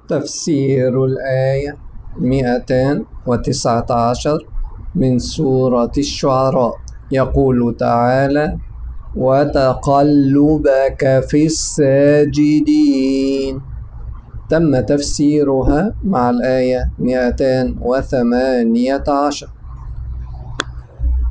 تفسير الآية 219 من سورة الشعراء. يقول تعالى: وتقلبك في الساجدين. تم تفسيرها مع الآية 218.